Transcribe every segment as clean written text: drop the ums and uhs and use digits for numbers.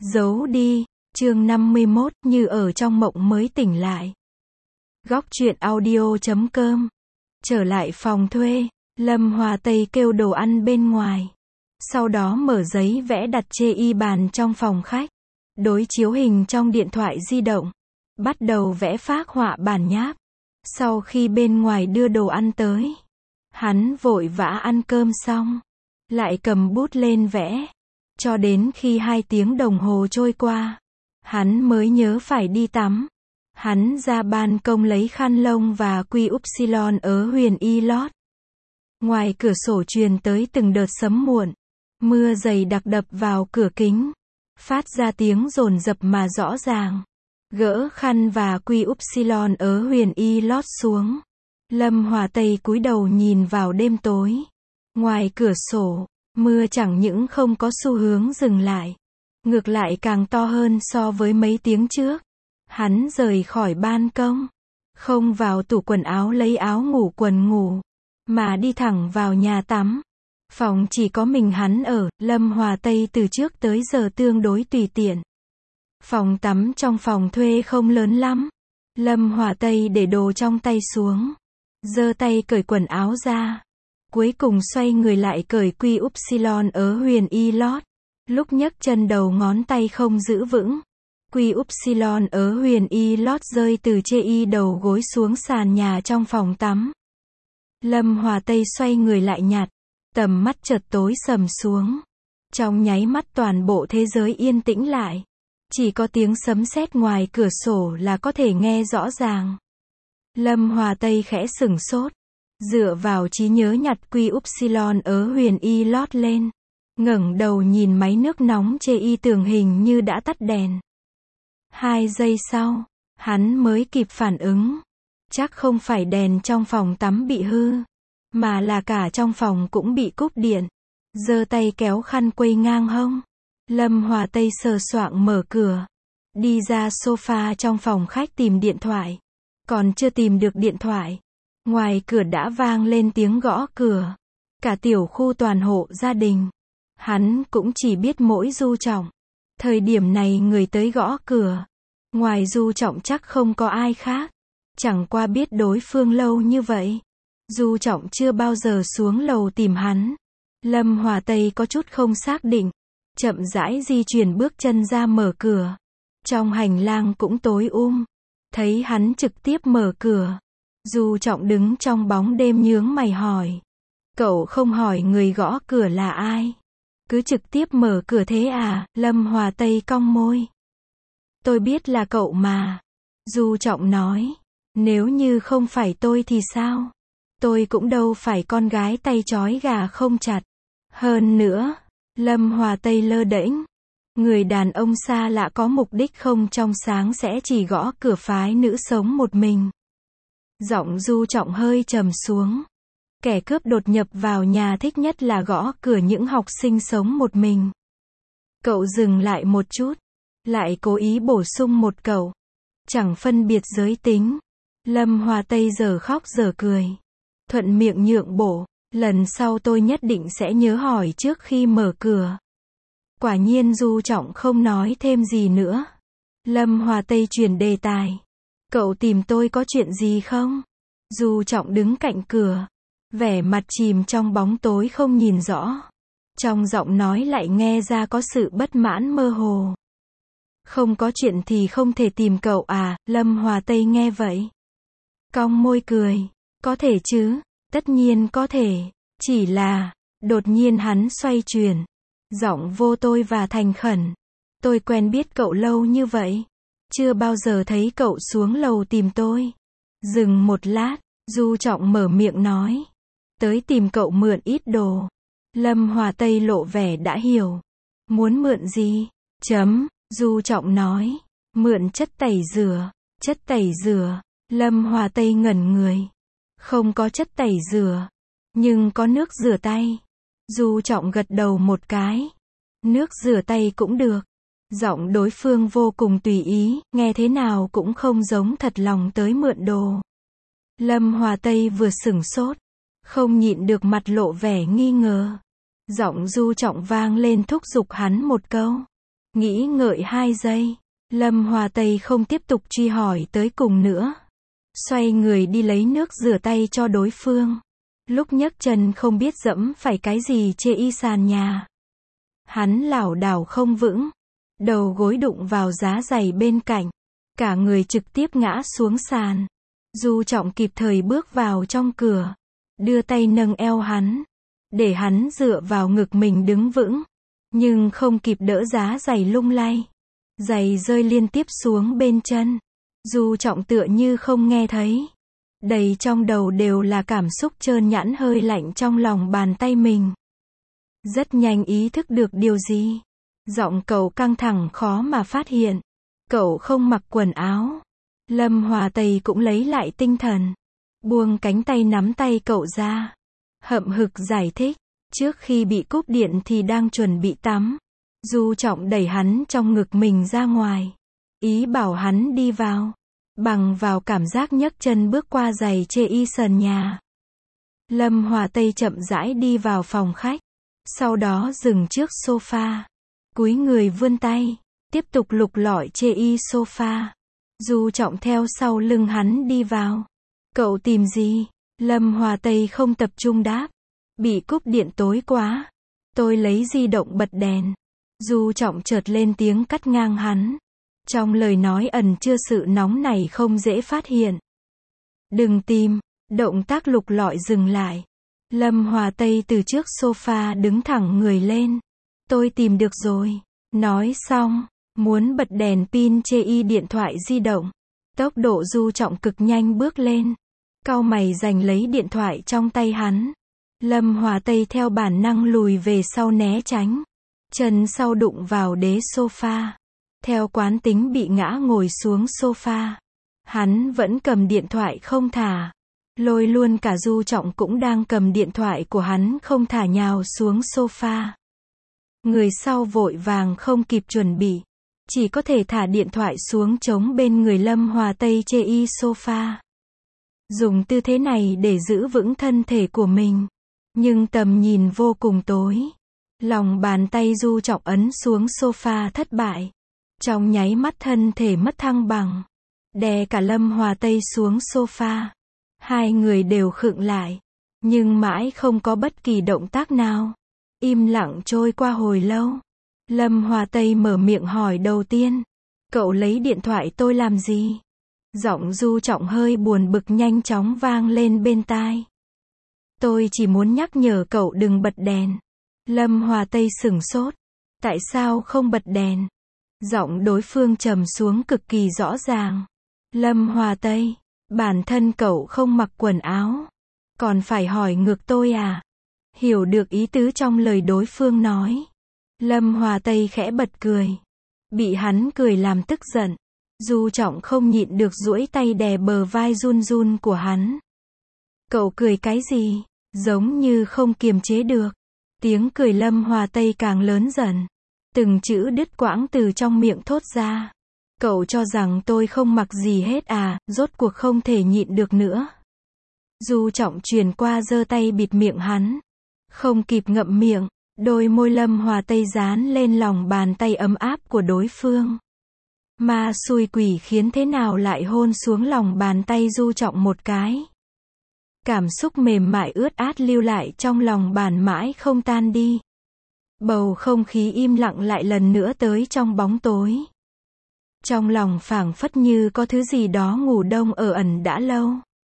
Giấu đi, chương 51, như ở trong mộng mới tỉnh lại. Góc truyện audio.com. Trở lại phòng thuê, Lâm Hòa Tây kêu đồ ăn bên ngoài. Sau đó mở giấy vẽ đặt chê bàn trong phòng khách. Đối chiếu hình trong điện thoại di động. Bắt đầu vẽ phác họa bản nháp. Sau khi bên ngoài đưa đồ ăn tới, hắn vội vã ăn cơm xong, lại cầm bút lên vẽ. Cho đến khi 2 tiếng đồng hồ trôi qua, hắn mới nhớ phải đi tắm. Hắn ra ban công lấy khăn lông và quy upsilon ở huyền y lót. Ngoài cửa sổ truyền tới từng đợt sấm muộn. Mưa dày đặc đập vào cửa kính, phát ra tiếng dồn dập mà rõ ràng. Gỡ khăn và quy upsilon ở huyền y lót xuống. Lâm Hòa Tây cúi đầu nhìn vào đêm tối. Ngoài cửa sổ, mưa chẳng những không có xu hướng dừng lại, ngược lại càng to hơn so với mấy tiếng trước. Hắn rời khỏi ban công, không vào tủ quần áo lấy áo ngủ quần ngủ, mà đi thẳng vào nhà tắm. Phòng chỉ có mình hắn ở, Lâm Hòa Tây từ trước tới giờ tương đối tùy tiện. Phòng tắm trong phòng thuê không lớn lắm. Lâm Hòa Tây để đồ trong tay xuống, giơ tay cởi quần áo ra. Cuối cùng xoay người lại cởi quy upsilon ở huyền y lót. Lúc nhấc chân đầu ngón tay không giữ vững. Quy upsilon ở huyền y lót rơi từ chê đầu gối xuống sàn nhà trong phòng tắm. Lâm Hòa Tây xoay người lại nhặt. Tầm mắt chợt tối sầm xuống. Trong nháy mắt toàn bộ thế giới yên tĩnh lại. Chỉ có tiếng sấm sét ngoài cửa sổ là có thể nghe rõ ràng. Lâm Hòa Tây khẽ sửng sốt. Dựa vào trí nhớ nhặt quy upsilon ở huyền y lót lên. Ngẩng đầu nhìn máy nước nóng chê tường hình như đã tắt đèn. 2 giây sau, hắn mới kịp phản ứng. Chắc không phải đèn trong phòng tắm bị hư, mà là cả trong phòng cũng bị cúp điện. Giơ tay kéo khăn quây ngang hông. Lâm Hòa Tây sờ soạng mở cửa. Đi ra sofa trong phòng khách tìm điện thoại. Còn chưa tìm được điện thoại, ngoài cửa đã vang lên tiếng gõ cửa. Cả tiểu khu toàn hộ gia đình. Hắn cũng chỉ biết mỗi Du Trọng. Thời điểm này người tới gõ cửa. Ngoài Du Trọng chắc không có ai khác. Chẳng qua biết đối phương lâu như vậy, Du Trọng chưa bao giờ xuống lầu tìm hắn. Lâm Hòa Tây có chút không xác định. Chậm rãi di chuyển bước chân ra mở cửa. Trong hành lang cũng tối thấy hắn trực tiếp mở cửa. Du Trọng đứng trong bóng đêm nhướng mày hỏi. Cậu không hỏi người gõ cửa là ai? Cứ trực tiếp mở cửa thế à? Lâm Hòa Tây cong môi. Tôi biết là cậu mà. Du Trọng nói. Nếu như không phải tôi thì sao? Tôi cũng đâu phải con gái tay trói gà không chặt. Hơn nữa, Lâm Hòa Tây lơ đễnh. Người đàn ông xa lạ có mục đích không trong sáng sẽ chỉ gõ cửa phái nữ sống một mình. Giọng Du Trọng hơi trầm xuống. Kẻ cướp đột nhập vào nhà thích nhất là gõ cửa những học sinh sống một mình. Cậu dừng lại một chút, lại cố ý bổ sung một câu. Chẳng phân biệt giới tính. Lâm Hòa Tây giờ khóc giờ cười. Thuận miệng nhượng bộ. Lần sau tôi nhất định sẽ nhớ hỏi trước khi mở cửa. Quả nhiên Du Trọng không nói thêm gì nữa. Lâm Hòa Tây chuyển đề tài. Cậu tìm tôi có chuyện gì không? Du Trọng đứng cạnh cửa. Vẻ mặt chìm trong bóng tối không nhìn rõ. Trong giọng nói lại nghe ra có sự bất mãn mơ hồ. Không có chuyện thì không thể tìm cậu à? Lâm Hòa Tây nghe vậy, cong môi cười. Có thể chứ, tất nhiên có thể. Chỉ là, đột nhiên hắn xoay chuyển. Giọng vô tôi và thành khẩn. Tôi quen biết cậu lâu như vậy, chưa bao giờ thấy cậu xuống lầu tìm tôi. Dừng một lát, Du Trọng mở miệng nói. Tới tìm cậu mượn ít đồ. Lâm Hòa Tây lộ vẻ đã hiểu. Muốn mượn gì? Du Trọng nói. Mượn chất tẩy rửa. Chất tẩy rửa. Lâm Hòa Tây ngẩn người. Không có chất tẩy rửa, nhưng có nước rửa tay. Du Trọng gật đầu một cái. Nước rửa tay cũng được. Giọng đối phương vô cùng tùy ý, nghe thế nào cũng không giống thật lòng tới mượn đồ. Lâm Hòa Tây vừa sửng sốt, không nhịn được mặt lộ vẻ nghi ngờ. Giọng Du Trọng vang lên thúc giục hắn một câu. Nghĩ ngợi 2 giây, Lâm Hoa Tây không tiếp tục truy hỏi tới cùng nữa. Xoay người đi lấy nước rửa tay cho đối phương. Lúc nhấc chân không biết dẫm phải cái gì chê y sàn nhà. Hắn lảo đảo không vững. Đầu gối đụng vào giá giày bên cạnh. Cả người trực tiếp ngã xuống sàn. Du Trọng kịp thời bước vào trong cửa. Đưa tay nâng eo hắn. Để hắn dựa vào ngực mình đứng vững. Nhưng không kịp đỡ giá giày lung lay. Giày rơi liên tiếp xuống bên chân. Du Trọng tựa như không nghe thấy. Đầy trong đầu đều là cảm xúc trơn nhẵn hơi lạnh trong lòng bàn tay mình. Rất nhanh ý thức được điều gì. Giọng cậu căng thẳng khó mà phát hiện. Cậu không mặc quần áo. Lâm Hoa Tây cũng lấy lại tinh thần. Buông cánh tay nắm tay cậu ra. Hậm hực giải thích. Trước khi bị cúp điện thì đang chuẩn bị tắm. Du Trọng đẩy hắn trong ngực mình ra ngoài. Ý bảo hắn đi vào. Bằng vào cảm giác nhấc chân bước qua giày chê y sàn nhà. Lâm Hoa Tây chậm rãi đi vào phòng khách. Sau đó dừng trước sofa. Cúi người vươn tay. Tiếp tục lục lọi chê y sofa. Du Trọng theo sau lưng hắn đi vào. Cậu tìm gì? Lâm Hoa Tây không tập trung đáp. Bị cúp điện tối quá. Tôi lấy di động bật đèn. Du Trọng chợt lên tiếng cắt ngang hắn. Trong lời nói ẩn chứa sự nóng này không dễ phát hiện. Đừng tìm. Động tác lục lọi dừng lại. Lâm Hoa Tây từ trước sofa đứng thẳng người lên. Tôi tìm được rồi. Nói xong, muốn bật đèn pin chê y điện thoại di động. Tốc độ Du Trọng cực nhanh bước lên. Cau mày giành lấy điện thoại trong tay hắn. Lâm Hoa Tây theo bản năng lùi về sau né tránh. Chân sau đụng vào đế sofa. Theo quán tính bị ngã ngồi xuống sofa. Hắn vẫn cầm điện thoại không thả. Lôi luôn cả Du Trọng cũng đang cầm điện thoại của hắn không thả nhào xuống sofa. Người sau vội vàng không kịp chuẩn bị. Chỉ có thể thả điện thoại xuống chống bên người Lâm Hoa Tây chê y sofa. Dùng tư thế này để giữ vững thân thể của mình. Nhưng tầm nhìn vô cùng tối. Lòng bàn tay Du Trọng ấn xuống sofa thất bại. Trong nháy mắt thân thể mất thăng bằng. Đè cả Lâm Hoa Tây xuống sofa. Hai người đều khựng lại. Nhưng mãi không có bất kỳ động tác nào. Im lặng trôi qua hồi lâu. Lâm Hoa Tây mở miệng hỏi đầu tiên. Cậu lấy điện thoại tôi làm gì? Giọng Du Trọng hơi buồn bực nhanh chóng vang lên bên tai. Tôi chỉ muốn nhắc nhở cậu đừng bật đèn. Lâm Hoa Tây sửng sốt. Tại sao không bật đèn? Giọng đối phương trầm xuống cực kỳ rõ ràng. Lâm Hoa Tây, bản thân cậu không mặc quần áo. Còn phải hỏi ngược tôi à? Hiểu được ý tứ trong lời đối phương nói. Lâm Hoa Tây khẽ bật cười. Bị hắn cười làm tức giận. Du Trọng không nhịn được duỗi tay đè bờ vai run run của hắn. Cậu cười cái gì? Giống như không kiềm chế được. Tiếng cười Lâm Hoa Tây càng lớn dần. Từng chữ đứt quãng từ trong miệng thốt ra. Cậu cho rằng tôi không mặc gì hết à? Rốt cuộc không thể nhịn được nữa. Du Trọng truyền qua giơ tay bịt miệng hắn. Không kịp ngậm miệng. Đôi môi Lâm Hoa Tây dán lên lòng bàn tay ấm áp của đối phương. Ma xui quỷ khiến thế nào lại hôn xuống lòng bàn tay Du Trọng một cái. Cảm xúc mềm mại ướt át lưu lại trong lòng bàn mãi không tan đi. Bầu không khí im lặng lại lần nữa tới trong bóng tối. Trong lòng phảng phất như có thứ gì đó ngủ đông ở ẩn đã lâu.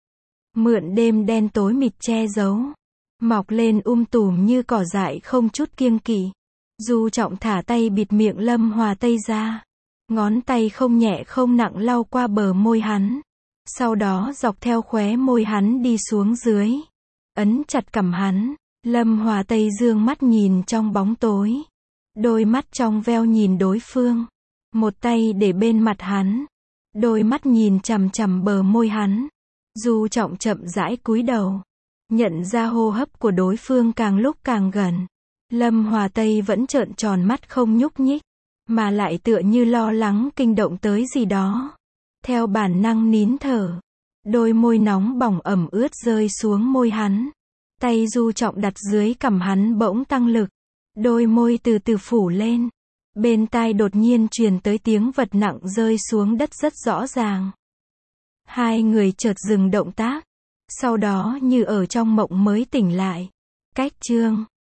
Mượn đêm đen tối mịt che giấu. Mọc lên tùm như cỏ dại không chút kiêng kỵ. Du Trọng thả tay bịt miệng Lâm Hoa Tây ra. Ngón tay không nhẹ không nặng lau qua bờ môi hắn. Sau đó dọc theo khóe môi hắn đi xuống dưới. Ấn chặt cằm hắn. Lâm Hoa Tây dương mắt nhìn trong bóng tối. Đôi mắt trong veo nhìn đối phương. Một tay để bên mặt hắn. Đôi mắt nhìn chằm chằm bờ môi hắn. Du Trọng chậm rãi cúi đầu. Nhận ra hô hấp của đối phương càng lúc càng gần. Lâm Hoa Tây vẫn trợn tròn mắt không nhúc nhích. Mà lại tựa như lo lắng kinh động tới gì đó. Theo bản năng nín thở. Đôi môi nóng bỏng ẩm ướt rơi xuống môi hắn. Tay Du Trọng đặt dưới cằm hắn bỗng tăng lực. Đôi môi từ từ phủ lên. Bên tai đột nhiên truyền tới tiếng vật nặng rơi xuống đất rất rõ ràng. Hai người chợt dừng động tác. Sau đó như ở trong mộng mới tỉnh lại. Cách chương